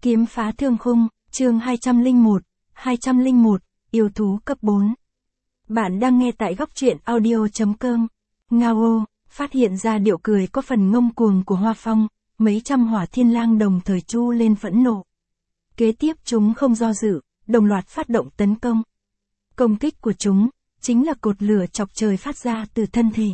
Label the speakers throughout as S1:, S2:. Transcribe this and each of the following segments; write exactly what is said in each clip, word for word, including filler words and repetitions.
S1: Kiếm phá thương khung, chương hai trăm lẻ một, hai trăm lẻ một, yêu thú cấp bốn. Bạn đang nghe tại góc truyện audio chấm com. Ngao, phát hiện ra điệu cười có phần ngông cuồng của Hoa Phong, mấy trăm hỏa thiên lang đồng thời chu lên phẫn nộ. Kế tiếp chúng không do dự, đồng loạt phát động tấn công. Công kích của chúng, chính là cột lửa chọc trời phát ra từ thân thể.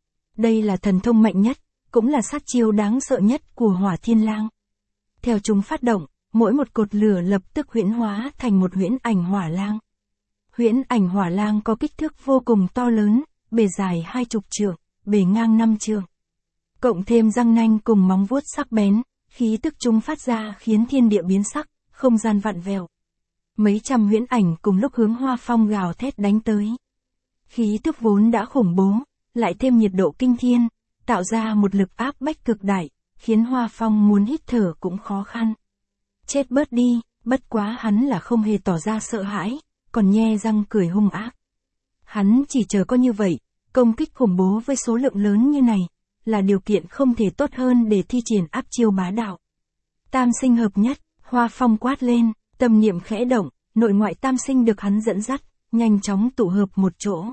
S1: Đây là thần thông mạnh nhất, cũng là sát chiêu đáng sợ nhất của hỏa thiên lang. Theo chúng phát động, mỗi một cột lửa lập tức huyễn hóa thành một huyễn ảnh hỏa lang. Huyễn ảnh hỏa lang có kích thước vô cùng to lớn, bề dài hai chục trượng, bề ngang năm trượng. Cộng thêm răng nanh cùng móng vuốt sắc bén, khí tức chúng phát ra khiến thiên địa biến sắc, không gian vặn vẹo. Mấy trăm huyễn ảnh cùng lúc hướng Hoa Phong gào thét đánh tới. Khí tức vốn đã khủng bố, lại thêm nhiệt độ kinh thiên, tạo ra một lực áp bách cực đại, khiến Hoa Phong muốn hít thở cũng khó khăn. Chết bớt đi, bất quá hắn là không hề tỏ ra sợ hãi, còn nhe răng cười hung ác. Hắn chỉ chờ có như vậy, công kích khủng bố với số lượng lớn như này, là điều kiện không thể tốt hơn để thi triển áp chiêu bá đạo. Tam sinh hợp nhất, Hoa Phong quát lên, tâm niệm khẽ động, nội ngoại tam sinh được hắn dẫn dắt, nhanh chóng tụ hợp một chỗ.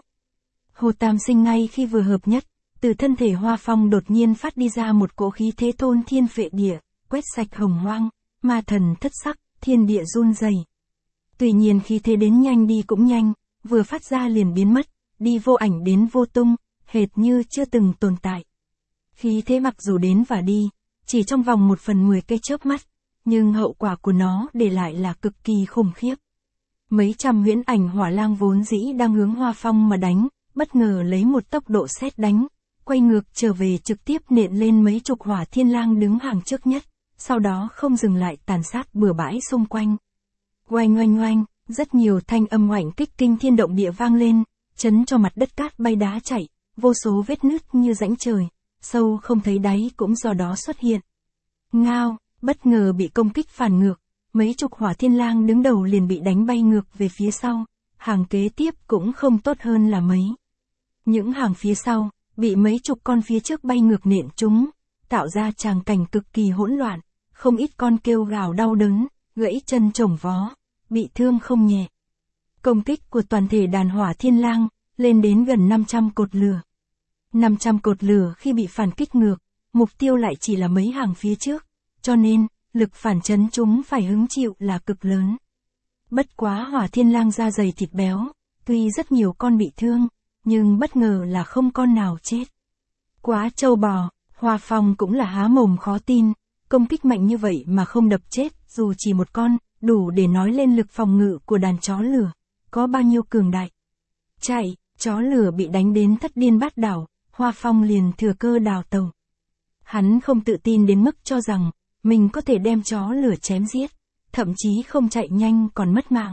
S1: Hồ tam sinh ngay khi vừa hợp nhất, từ thân thể Hoa Phong đột nhiên phát đi ra một cỗ khí thế thôn thiên phệ địa, quét sạch hồng hoang, ma thần thất sắc, thiên địa run rẩy. Tuy nhiên khí thế đến nhanh đi cũng nhanh, vừa phát ra liền biến mất, đi vô ảnh đến vô tung, hệt như chưa từng tồn tại. Khí thế mặc dù đến và đi, chỉ trong vòng một phần mười cái chớp mắt, nhưng hậu quả của nó để lại là cực kỳ khủng khiếp. Mấy trăm huyễn ảnh hỏa lang vốn dĩ đang hướng Hoa Phong mà đánh, bất ngờ lấy một tốc độ sét đánh, quay ngược trở về trực tiếp nện lên mấy chục hỏa thiên lang đứng hàng trước nhất, sau đó không dừng lại tàn sát bừa bãi xung quanh. Oanh oanh oanh, rất nhiều thanh âm oanh kích kinh thiên động địa vang lên, chấn cho mặt đất cát bay đá chảy, vô số vết nứt như rãnh trời, sâu không thấy đáy cũng do đó xuất hiện. Ngao, bất ngờ bị công kích phản ngược, mấy chục hỏa thiên lang đứng đầu liền bị đánh bay ngược về phía sau, hàng kế tiếp cũng không tốt hơn là mấy. Những hàng phía sau, bị mấy chục con phía trước bay ngược nện chúng, tạo ra tràng cảnh cực kỳ hỗn loạn, không ít con kêu gào đau đớn, gãy chân chồng vó, bị thương không nhẹ. Công kích của toàn thể đàn hỏa thiên lang, lên đến gần năm trăm cột lửa. năm trăm cột lửa khi bị phản kích ngược, mục tiêu lại chỉ là mấy hàng phía trước, cho nên, lực phản chấn chúng phải hứng chịu là cực lớn. Bất quá hỏa thiên lang da dày thịt béo, tuy rất nhiều con bị thương, nhưng bất ngờ là không con nào chết. Quá trâu bò, Hoa Phong cũng là há mồm khó tin, công kích mạnh như vậy mà không đập chết dù chỉ một con, đủ để nói lên lực phòng ngự của đàn chó lửa, có bao nhiêu cường đại. Chạy, chó lửa bị đánh đến thất điên bát đảo, Hoa Phong liền thừa cơ đào tàu. Hắn không tự tin đến mức cho rằng, mình có thể đem chó lửa chém giết, thậm chí không chạy nhanh còn mất mạng.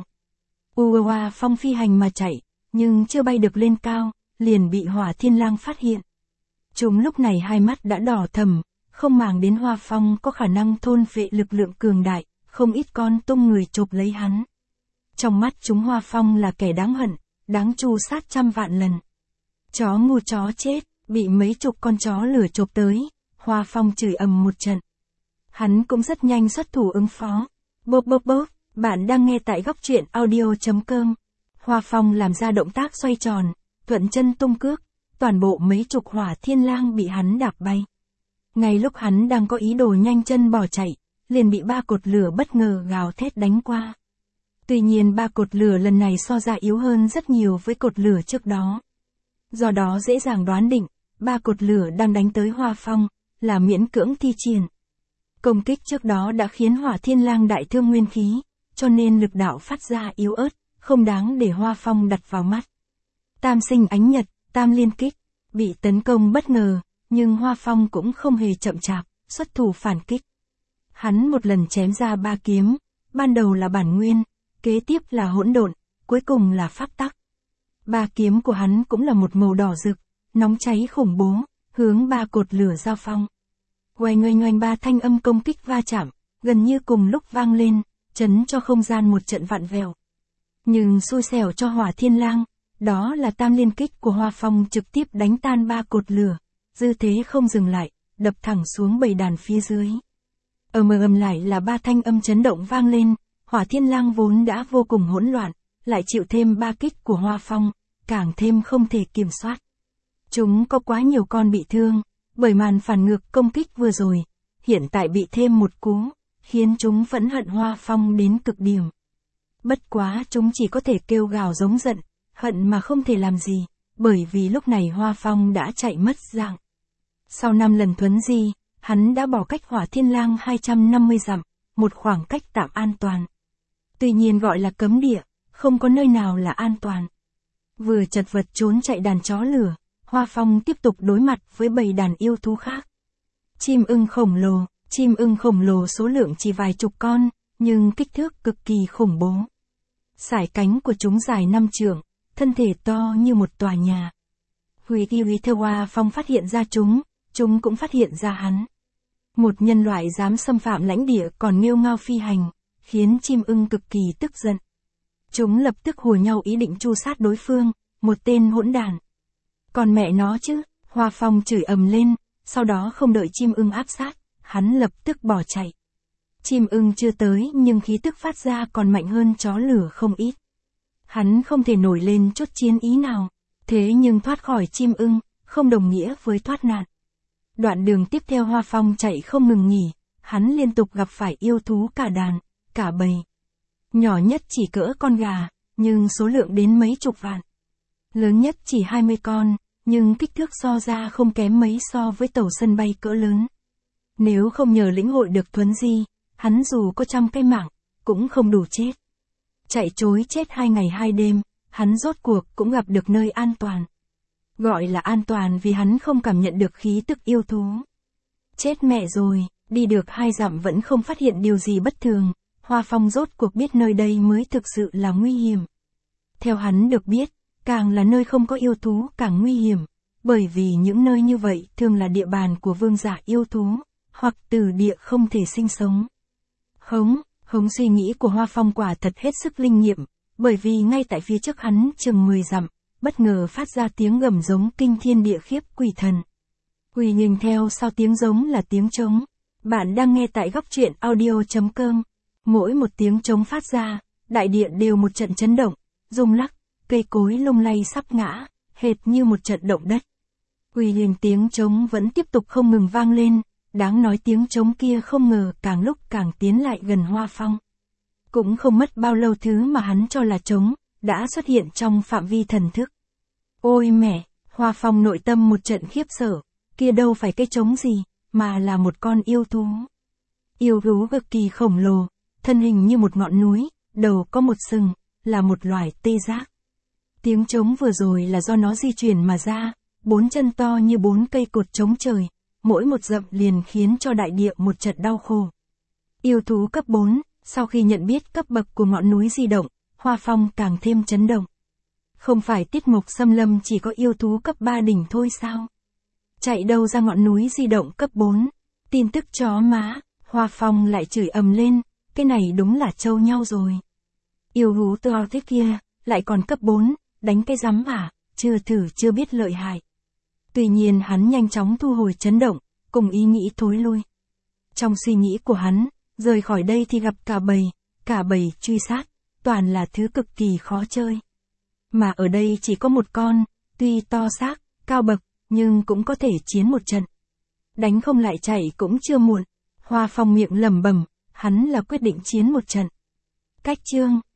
S1: Hoa Phong phi hành mà chạy, nhưng chưa bay được lên cao, liền bị hỏa thiên lang phát hiện. Chúng lúc này hai mắt đã đỏ thầm, không màng đến Hoa Phong có khả năng thôn phệ lực lượng cường đại, không ít con tung người chộp lấy hắn. Trong mắt chúng Hoa Phong là kẻ đáng hận, đáng tru sát trăm vạn lần. Chó ngu chó chết, bị mấy chục con chó lửa chộp tới, Hoa Phong chửi ầm một trận. Hắn cũng rất nhanh xuất thủ ứng phó. Bốp bốp bốp, bạn đang nghe tại góc truyện audio chấm com. Hoa Phong làm ra động tác xoay tròn, thuận chân tung cước, toàn bộ mấy chục hỏa thiên lang bị hắn đạp bay. Ngay lúc hắn đang có ý đồ nhanh chân bỏ chạy, liền bị ba cột lửa bất ngờ gào thét đánh qua. Tuy nhiên ba cột lửa lần này so ra yếu hơn rất nhiều với cột lửa trước đó. Do đó dễ dàng đoán định, ba cột lửa đang đánh tới Hoa Phong, là miễn cưỡng thi triển. Công kích trước đó đã khiến hỏa thiên lang đại thương nguyên khí, cho nên lực đạo phát ra yếu ớt, không đáng để Hoa Phong đặt vào mắt. Tam sinh ánh nhật, tam liên kích, bị tấn công bất ngờ, nhưng Hoa Phong cũng không hề chậm chạp, xuất thủ phản kích. Hắn một lần chém ra ba kiếm, ban đầu là bản nguyên, kế tiếp là hỗn độn, cuối cùng là pháp tắc. Ba kiếm của hắn cũng là một màu đỏ rực, nóng cháy khủng bố, hướng ba cột lửa giao phong. Oanh oanh oanh ba thanh âm công kích va chạm, gần như cùng lúc vang lên, chấn cho không gian một trận vặn vẹo. Nhưng xui xẻo cho hỏa thiên lang, đó là tam liên kích của Hoa Phong trực tiếp đánh tan ba cột lửa, dư thế không dừng lại, đập thẳng xuống bầy đàn phía dưới. ầm ầm lại là ba thanh âm chấn động vang lên, Hỏa Thiên Lang vốn đã vô cùng hỗn loạn, lại chịu thêm ba kích của Hoa Phong, càng thêm không thể kiểm soát. Chúng có quá nhiều con bị thương, bởi màn phản ngược công kích vừa rồi, hiện tại bị thêm một cú, khiến chúng phẫn hận Hoa Phong đến cực điểm. Bất quá chúng chỉ có thể kêu gào giống giận, hận mà không thể làm gì, bởi vì lúc này Hoa Phong đã chạy mất dạng. Sau năm lần thuấn di, hắn đã bỏ cách Hỏa Thiên Lang hai trăm năm mươi dặm, một khoảng cách tạm an toàn. Tuy nhiên gọi là cấm địa, không có nơi nào là an toàn. Vừa chật vật trốn chạy đàn chó lửa, Hoa Phong tiếp tục đối mặt với bầy đàn yêu thú khác. Chim ưng khổng lồ, chim ưng khổng lồ số lượng chỉ vài chục con, nhưng kích thước cực kỳ khủng bố. Sải cánh của chúng dài năm trượng, thân thể to như một tòa nhà. Huy Kiwi theo Hoa Phong phát hiện ra chúng, chúng cũng phát hiện ra hắn. Một nhân loại dám xâm phạm lãnh địa còn nghêu ngao phi hành, khiến chim ưng cực kỳ tức giận. Chúng lập tức hùa nhau ý định tru sát đối phương, một tên hỗn đản. Còn mẹ nó chứ, Hoa Phong chửi ầm lên, sau đó không đợi chim ưng áp sát, hắn lập tức bỏ chạy. Chim ưng chưa tới nhưng khí tức phát ra còn mạnh hơn chó lửa không ít. Hắn không thể nổi lên chút chiến ý nào, thế nhưng thoát khỏi chim ưng, không đồng nghĩa với thoát nạn. Đoạn đường tiếp theo Hoa Phong chạy không ngừng nghỉ, hắn liên tục gặp phải yêu thú cả đàn, cả bầy. Nhỏ nhất chỉ cỡ con gà, nhưng số lượng đến mấy chục vạn. Lớn nhất chỉ hai mươi con, nhưng kích thước so ra không kém mấy so với tàu sân bay cỡ lớn. Nếu không nhờ lĩnh hội được thuấn di, hắn dù có trăm cái mạng, cũng không đủ chết. Chạy trối chết hai ngày hai đêm, hắn rốt cuộc cũng gặp được nơi an toàn. Gọi là an toàn vì hắn không cảm nhận được khí tức yêu thú. Chết mẹ rồi, đi được hai dặm vẫn không phát hiện điều gì bất thường, Hoa Phong rốt cuộc biết nơi đây mới thực sự là nguy hiểm. Theo hắn được biết, càng là nơi không có yêu thú càng nguy hiểm, bởi vì những nơi như vậy thường là địa bàn của vương giả yêu thú, hoặc từ địa không thể sinh sống. Hống, hống suy nghĩ của Hoa Phong quả thật hết sức linh nghiệm, bởi vì ngay tại phía trước hắn chừng mười dặm, bất ngờ phát ra tiếng gầm giống kinh thiên địa khiếp quỷ thần. Quỳ nhìn theo sau tiếng giống là tiếng trống. Bạn đang nghe tại góc truyện audio chấm com. Mỗi một tiếng trống phát ra, đại địa đều một trận chấn động, rung lắc, cây cối lung lay sắp ngã, hệt như một trận động đất. Quỳ nhìn tiếng trống vẫn tiếp tục không ngừng vang lên, đáng nói tiếng trống kia không ngờ càng lúc càng tiến lại gần Hoa Phong. Cũng không mất bao lâu thứ mà hắn cho là trống, đã xuất hiện trong phạm vi thần thức. Ôi mẹ, Hoa Phong nội tâm một trận khiếp sợ, kia đâu phải cái trống gì, mà là một con yêu thú. Yêu thú cực kỳ khổng lồ, thân hình như một ngọn núi, đầu có một sừng, là một loài tê giác. Tiếng trống vừa rồi là do nó di chuyển mà ra, bốn chân to như bốn cây cột trống trời, mỗi một dậm liền khiến cho đại địa một trận đau khổ. Yêu thú cấp bốn, sau khi nhận biết cấp bậc của ngọn núi di động, Hoa Phong càng thêm chấn động. Không phải Tiết Mục Xâm Lâm chỉ có yêu thú cấp ba đỉnh thôi sao? Chạy đâu ra ngọn núi di động cấp bốn? Tin tức chó má, Hoa Phong lại chửi ầm lên, cái này đúng là trâu nhau rồi. Yêu thú to thế kia, lại còn cấp bốn, đánh cái rắm à, chưa thử chưa biết lợi hại. Tuy nhiên hắn nhanh chóng thu hồi chấn động, cùng ý nghĩ thối lui. Trong suy nghĩ của hắn, rời khỏi đây thì gặp cả bầy, cả bầy truy sát, toàn là thứ cực kỳ khó chơi. Mà ở đây chỉ có một con, tuy to xác, cao bậc, nhưng cũng có thể chiến một trận. Đánh không lại chạy cũng chưa muộn. Hoa Phong miệng lẩm bẩm, hắn là quyết định chiến một trận. Cách chương